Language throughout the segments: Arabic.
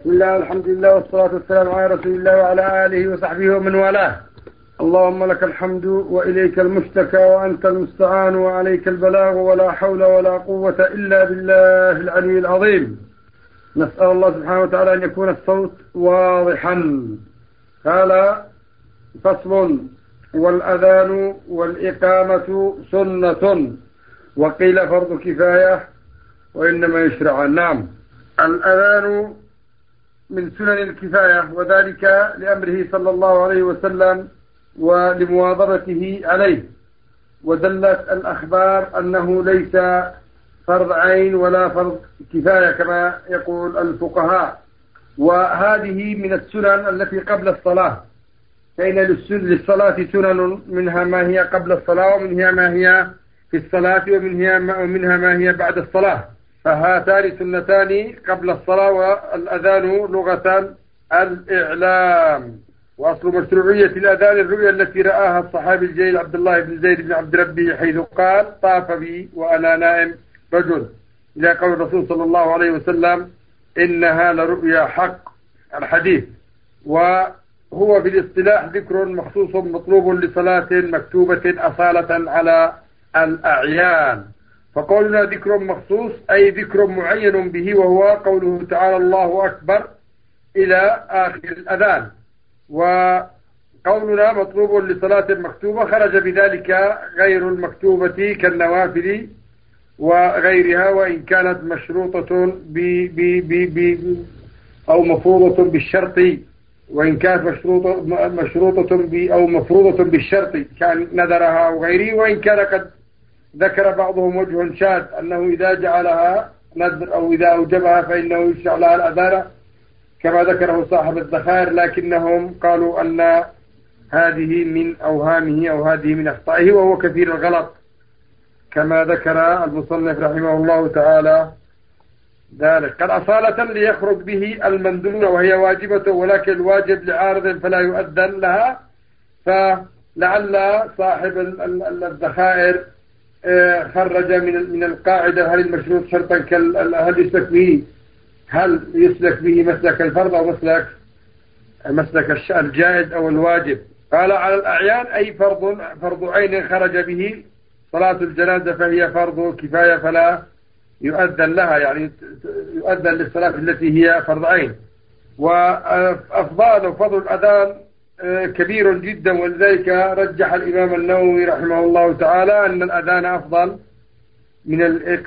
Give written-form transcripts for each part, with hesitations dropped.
بسم الله والحمد لله والصلاة والسلام على رسول الله وعلى آله وصحبه ومن والاه. اللهم لك الحمد وإليك المشتكى وأنت المستعان وعليك البلاغ ولا حول ولا قوة إلا بالله العلي العظيم. نسأل الله سبحانه وتعالى أن يكون الصوت واضحا. قال: فصل: والأذان والإقامة سنة وقيل فرض كفاية وإنما يشرع. نعم، الأذان من سنن الكفاية، وذلك لأمره صلى الله عليه وسلم ولمواظبته عليه، ودلت الأخبار أنه ليس فرض عين ولا فرض كفاية كما يقول الفقهاء. وهذه من السنن التي قبل الصلاة، فإن للصلاة سنن، منها ما هي قبل الصلاة ومنها ما هي في الصلاة ومنها ما هي بعد الصلاة. فهاتان سنتان قبل الصلاة. والأذان لغة الإعلام، وأصل مشروعية الأذان الرؤيا التي رآها الصحابي الجليل عبد الله بن زيد بن عبد ربه، حيث قال: طاف بي وأنا نائم رجل، إلى قول الرسول صلى الله عليه وسلم: إنها لرؤيا حق، الحديث. وهو بالاصطلاح ذكر مخصوص مطلوب لصلاة مكتوبة أصالة على الأعيان. فقولنا ذكر مخصوص أي ذكر معين به، وهو قوله تعالى: الله أكبر، إلى آخر الأذان. وقولنا مطلوب لصلاة مكتوبة خرج بذلك غير المكتوبة كالنوافل وغيرها، وإن كانت مشروطة أو مفروضة بالشرط، وإن كانت مشروطة أو مفروضة بالشرط كان نذرها أو غيره. وإن كان قد ذكر بعضهم وجه شاذ أنه إذا جعلها نذر أو إذا أوجبها فإنه يشرع لها الأذان، كما ذكره صاحب الذخائر، لكنهم قالوا أن هذه من أوهامه أو هذه من أخطائه، وهو كثير الغلط كما ذكر المصنف رحمه الله تعالى ذلك. قد أصالة ليخرج به المندون، وهي واجبة، ولكن الواجب لعارض فلا يؤذن لها. فلعل صاحب الذخائر خرج من القاعدة: هل المشروط شرطا هل يسلك به مسلك الفرض أو مسلك الجائز أو الواجب. قال: على الأعيان أي فرض عين خرج به صلاة الجنازة، فهي فرض كفاية فلا يؤذن لها، يعني يؤذن للصلاة التي هي فرض عين. وأفضال وفضل الأذان كبير جدا، ولذلك رجح الإمام النووي رحمه الله تعالى أن الأذان أفضل من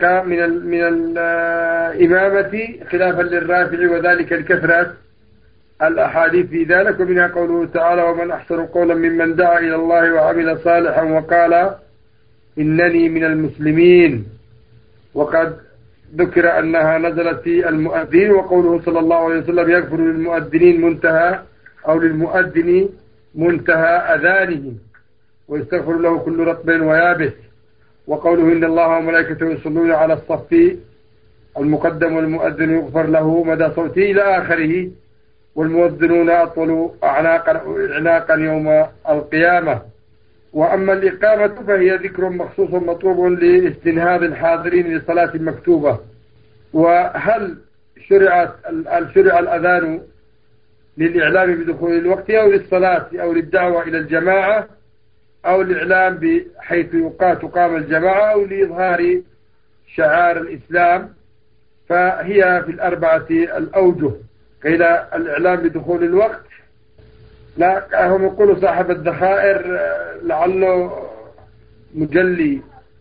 الإمامة، خلافا للرافع، وذلك لكثرة الأحاديث في ذلك. ومنها قوله تعالى: ومن أحسن قولا ممن دعا إلى الله وعمل صالحا وقال إنني من المسلمين. وقد ذكر أنها نزلت في المؤذن، وقوله صلى الله عليه وسلم: يغفر للمؤذنين منتهى أو للمؤذن منتهى أذانه، ويستغفر له كل رطب ويابس. وقوله: إن الله وملائكته يصلون على الصف المقدم والمؤذن يغفر له مدى صوته، إلى آخره. والمؤذنون أطولوا أعناقا يوم القيامة. وأما الإقامة فهي ذكر مخصوص مطلوب لاستنهاض الحاضرين لصلاة مكتوبة. وهل شرع الأذان للإعلام بدخول الوقت أو للصلاة أو للدعوة إلى الجماعة أو الإعلام بحيث تقام الجماعة أو لإظهار شعار الإسلام؟ فهي في الأربعة الأوجه. قيل الإعلام بدخول الوقت، لا، هم يقولوا صاحب الذخائر لعله مجلي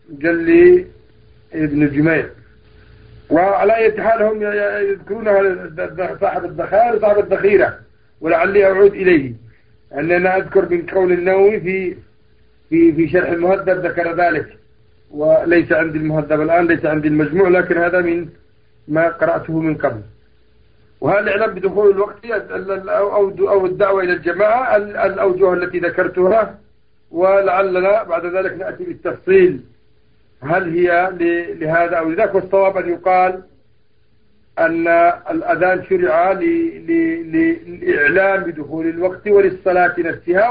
ابن جميل. وعلى أي حال هم يذكرون صاحب الذخائر صاحب الذخيرة، ولعلي أعود إليه، أننا أذكر من قول النووي في شرح المهذب ذكر ذلك، وليس عندي المهذب الآن، ليس عندي المجموع، لكن هذا من ما قرأته من قبل. وهذا الإعلام بدخول الوقت أو الدعوة إلى الجماعة الأوجه التي ذكرتها، ولعلنا بعد ذلك نأتي بالتفصيل هل هي لهذا أو لذاك. والصواب أن يقال أن الأذان شرع للإعلام بدخول الوقت وللصلاة نفسها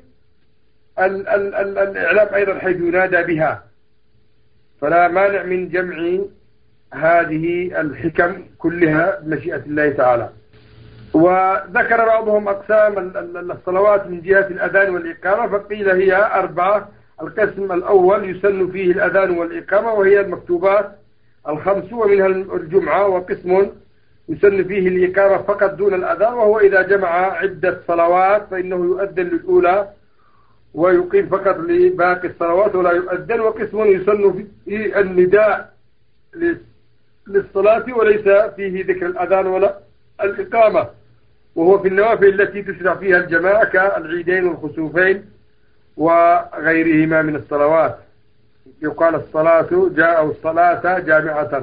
وللإعلام أيضا حيث ينادى بها. فلا مانع من جمع هذه الحكم كلها بمشيئة الله تعالى. وذكر بعضهم أقسام الصلوات من جهة الأذان والإقامة، فقيل هي 4. القسم الأول يسن فيه الأذان والإقامة وهي المكتوبات 5 ومنها الجمعة، وقسم يسن فيه الإقامة فقط دون الأذان، وهو إذا جمع عدة صلوات فإنه يؤذن للأولى ويقيم فقط لباقي الصلوات ولا يؤذن. وقسم يسن فيه النداء للصلاة وليس فيه ذكر الأذان ولا الإقامة، وهو في النوافل التي تشرع فيها الجماعة كالعيدين والخسوفين وغيرهما من الصلوات. يقال الصلاة أو الصلاة جامعة،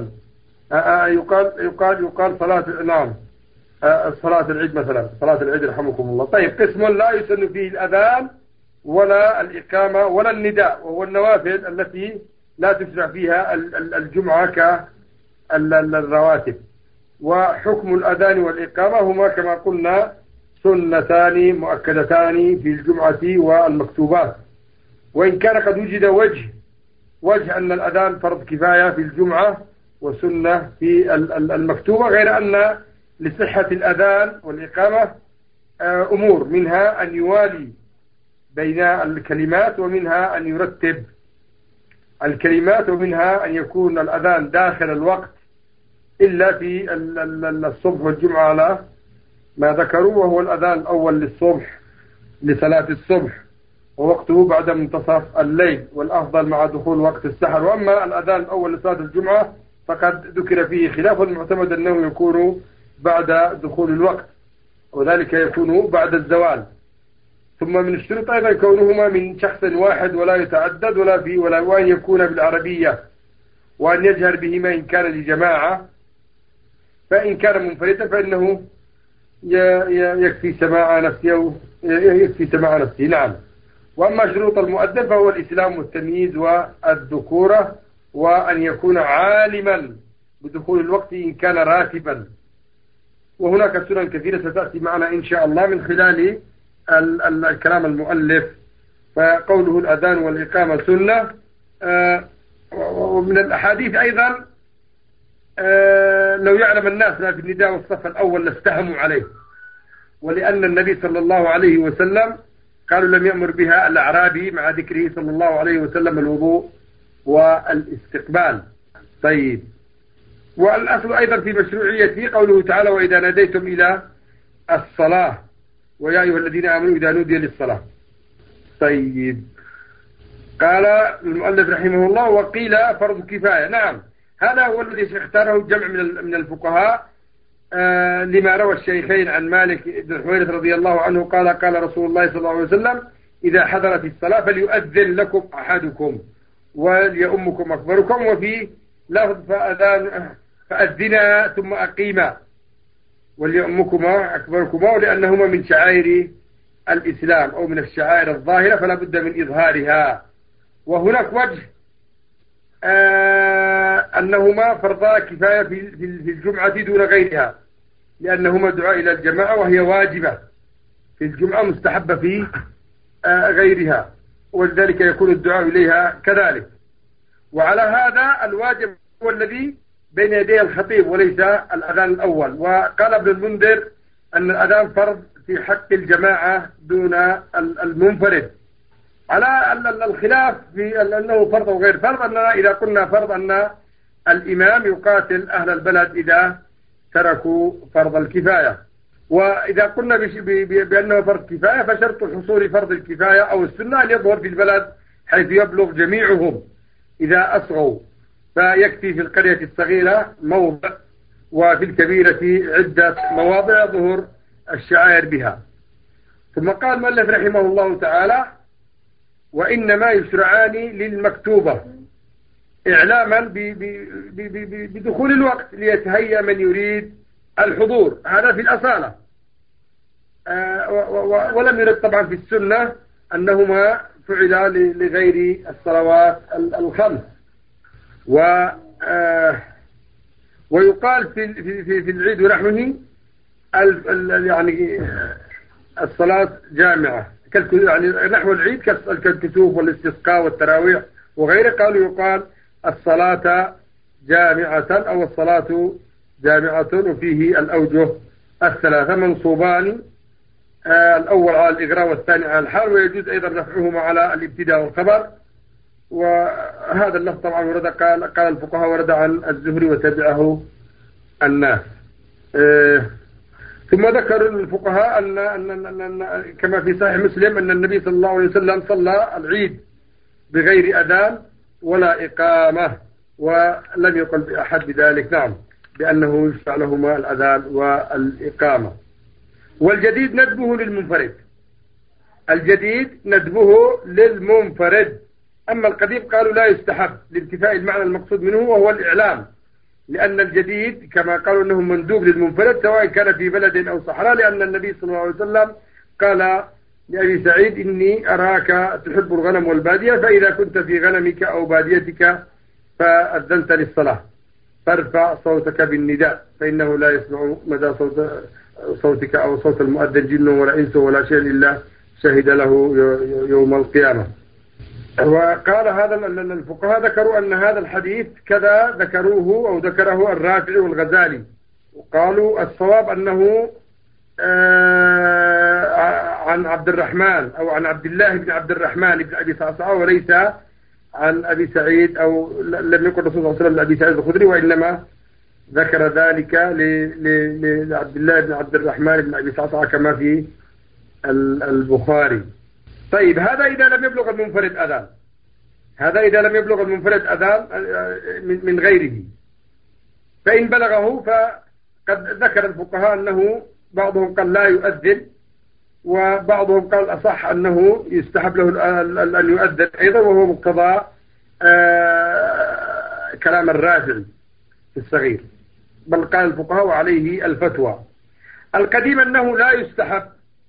يقال صلاة، نعم، صلاة العيد مثلا، صلاة العيد رحمكم الله. طيب، قسم لا يسن فيه الأذان ولا الإقامة ولا النداء، وهو النوافل التي لا تشرع فيها الجمعة كالرواتب. وحكم الأذان والإقامة هما كما قلنا سنتان مؤكدتان في الجمعة والمكتوبات، وإن كان قد وجد وجه أن الأذان فرض كفاية في الجمعة وسنة في المكتوبة، غير أن لصحة الأذان والإقامة أمور، منها أن يوالي بين الكلمات، ومنها أن يرتب الكلمات، ومنها أن يكون الأذان داخل الوقت إلا في الصبح والجمعة على ما ذكروا، وهو الأذان الأول للصبح لصلاة الصبح ووقته بعد منتصف الليل، والأفضل مع دخول وقت السحر. وأما الأذان الأول لصلاة الجمعة فقد ذكر فيه خلاف، المعتمد أنه يكون بعد دخول الوقت، وذلك يكون بعد الزوال. ثم من الشروط أيضا كونهما من شخص واحد ولا يتعدد وأن يكون بالعربية، وأن يجهر بهما إن كان لجماعة، فإن كان منفردا فإنه يكفي سماع نفسه نعم. وأما شروط المؤذن فهو الإسلام والتمييز والذكورة، وأن يكون عالما بدخول الوقت إن كان راتبا. وهناك سنن كثيرة ستأتي معنا إن شاء الله من خلال الكلام المؤلف. فقوله الأذان والإقامة سنة، ومن الأحاديث أيضا لو يعلم الناس ما في النداء والصف الأول لاستهموا عليه، ولأن النبي صلى الله عليه وسلم قالوا لم يأمر بها الأعرابي مع ذكره صلى الله عليه وسلم الوضوء والاستقبال. طيب، والأصل أيضا في مشروعيته قوله تعالى وإذا ناديتم إلى الصلاة ويا أيها الذين آمنوا إذا نودي للصلاة. طيب، قال المؤلف رحمه الله وقيل فرض كفاية. نعم، هذا هو الذي اختاره جمع من الفقهاء، لما روى الشيخين عن مالك بن الحويرث رضي الله عنه قال رسول الله صلى الله عليه وسلم إذا حضرت الصلاة فليؤذن لكم أحدكم وليؤمكم أكبركم، وفي لفظ فأذنا ثم أقيما وليؤمكما أكبركما، ولأنهما من شعائر الإسلام أو من الشعائر الظاهرة فلا بد من إظهارها. وهناك وجه أنهما فرضا كفاية في الجمعة دون غيرها، لأنهما دعاء إلى الجماعة وهي واجبة في الجمعة مستحبة في غيرها، ولذلك يكون الدعاء إليها كذلك. وعلى هذا الواجب هو الذي بين يدي الخطيب وليس الأذان الأول. وقال ابن المنذر أن الأذان فرض في حق الجماعة دون المنفرد، على الخلاف في أنه فرض وغير فرض. أننا إذا قلنا فرض أن الإمام يقاتل أهل البلد إذا تركوا فرض الكفاية، وإذا قلنا بأنه فرض كفاية فشرط حصول فرض الكفاية أو السنة أن يظهر في البلد حيث يبلغ جميعهم. إذا أصغوا فيكفي في القرية الصغيرة موضع، وفي الكبيرة عدة مواضع ظهور الشعائر بها. ثم قال مؤلف رحمه الله تعالى وإنما يشرعان للمكتوبة إعلاما بدخول الوقت ليتهيأ من يريد الحضور، هذا في الأصالة. ولم يرد طبعا في السنة أنهما فعلا لغير الصلوات الخمس. ويقال في العيد ونحوه يعني الصلاة جامعة، يعني نحو العيد كالكسوف والاستسقاء والتراويح وغيره، قالوا يقال الصلاة جامعة أو الصلاة جامعة، وفيه الأوجه الثلاثة منصوبان، الأول على الإغراء والثاني على الحال، ويجوز أيضا رفعهما على الابتداء والخبر. وهذا اللفظ طبعا ورد، قال الفقهاء ورد عن الزهري وتبعه الناس. ثم ذكر الفقهاء أن كما في صحيح مسلم أن النبي صلى الله عليه وسلم صلى العيد بغير أذان ولا إقامة، ولم يقل بأحد بذلك، نعم، بأنه يشفع لهما الأذان والإقامة. والجديد ندبه للمنفرد، الجديد ندبه للمنفرد. أما القديم قالوا لا يستحب لانتفاء المعنى المقصود منه وهو الإعلام، لأن الجديد كما قالوا أنه مندوب للمنفرد سواء كان في بلد أو صحراء، لأن النبي صلى الله عليه وسلم قال لأبي سعيد إني أراك تحب الغنم والبادية، فإذا كنت في غنمك أو باديتك فأذنت للصلاة فارفع صوتك بالنداء، فإنه لا يسمع مدى صوتك أو صوت المؤذن جن ولا إنس ولا شيء إلا شهد له يوم القيامة. وقال هذا الفقهاء ذكروا أن هذا الحديث كذا ذكروه أو ذكره الرافعي والغزالي، وقالوا الصواب أنه عن عبد الرحمن أو عن عبد الله بن عبد الرحمن بن أبي صعصعة، وليس عن أبي سعيد، أو لم يقل الرسول صلى الله عليه وسلم لأبي سعيد الخدري، وإنما ذكر ذلك لعبد الله بن عبد الرحمن بن أبي صعصعة كما في البخاري. طيب هذا إذا لم يبلغ المنفرد أذان، هذا إذا لم يبلغ المنفرد أذان من غيره. فإن بلغه فقد ذكر الفقهاء أنه بعضهم قال لا يؤذن، وبعضهم قال أصح أنه يستحب له أن يؤذن أيضا، وهو مقتضى كلام الرافعي في الصغير، بل قال الفقهاء وعليه الفتوى. القديم أنه لا يستحب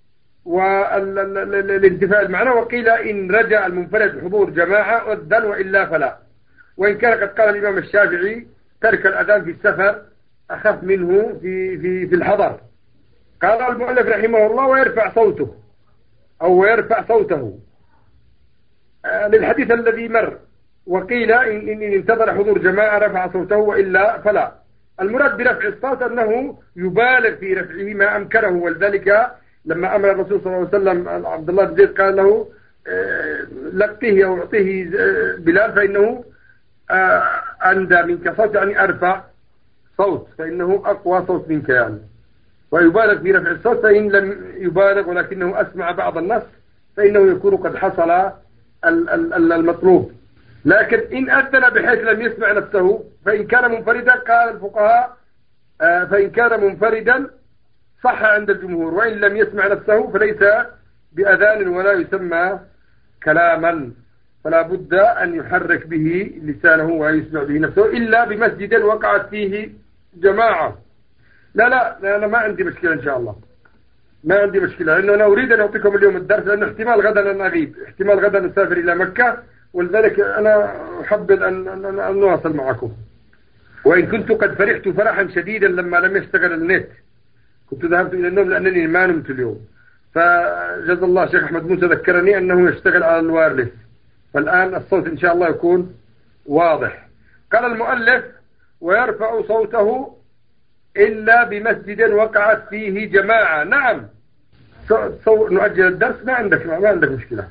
والانتفاء المعنى، وقيل إن رجع المنفرد حضور جماعة أذن وإلا فلا، وإن كان قد قال الإمام الشافعي ترك الأذان في السفر أخف منه في الحضر. قال المؤلف رحمه الله ويرفع صوته أو يرفع صوته للحديث الذي مر، وقيل إن انتظر حضور جماعة رفع صوته وإلا فلا. المراد برفع الصوت أنه يبالغ في رفعه ما أمكنه، ولذلك لما أمر الرسول صلى الله عليه وسلم عبد الله بن زيد قال له لقيه أو أعطيه بلال فإنه أندى منك صوت، يعني أرفع صوت، فإنه أقوى صوت منك يعني. ويبالغ في رفع الصوت، فإن لم يبالغ ولكنه أسمع بعض الناس فإنه يكون قد حصل المطلوب. لكن إن أذن بحيث لم يسمع نفسه فإن كان منفردا، قال الفقهاء فإن كان منفردا صح عند الجمهور، وإن لم يسمع نفسه فليس بأذان ولا يسمى كلاما، فلا بد أن يحرك به لسانه ويسمع به نفسه، إلا بمسجد وقعت فيه جماعة. لا أنا ما عندي مشكلة إن شاء الله، ما عندي مشكلة، لأنه أنا أريد أن أعطيكم اليوم الدرس، لأنه احتمال غدا أن أغيب، احتمال غدا أسافر إلى مكة، ولذلك أنا أحبذ أن نواصل معكم. وإن كنت قد فرحت فرحا شديدا لما لم يشتغل النت، كنت ذهبت إلى النوم لأنني ما نمت اليوم، فجزا الله شيخ أحمد موسى ذكرني أنه يشتغل على الوايرلس، فالآن الصوت إن شاء الله يكون واضح. قال المؤلف ويرفع صوته إلا بمسجد وقعت فيه جماعة. نعم، نؤجل الدرس، ما عندك مشكلة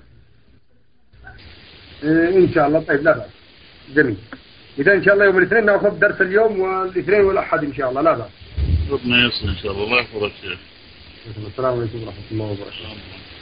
إن شاء الله. طيب لا بأس، جميل. إذا إن شاء الله يوم الاثنين نأخذ درس اليوم والاثنين والأحد إن شاء الله، لا بأس. ربنا يصل إن شاء الله. الله يحفظك شيخ. السلام عليكم ورحمة الله وبركاته.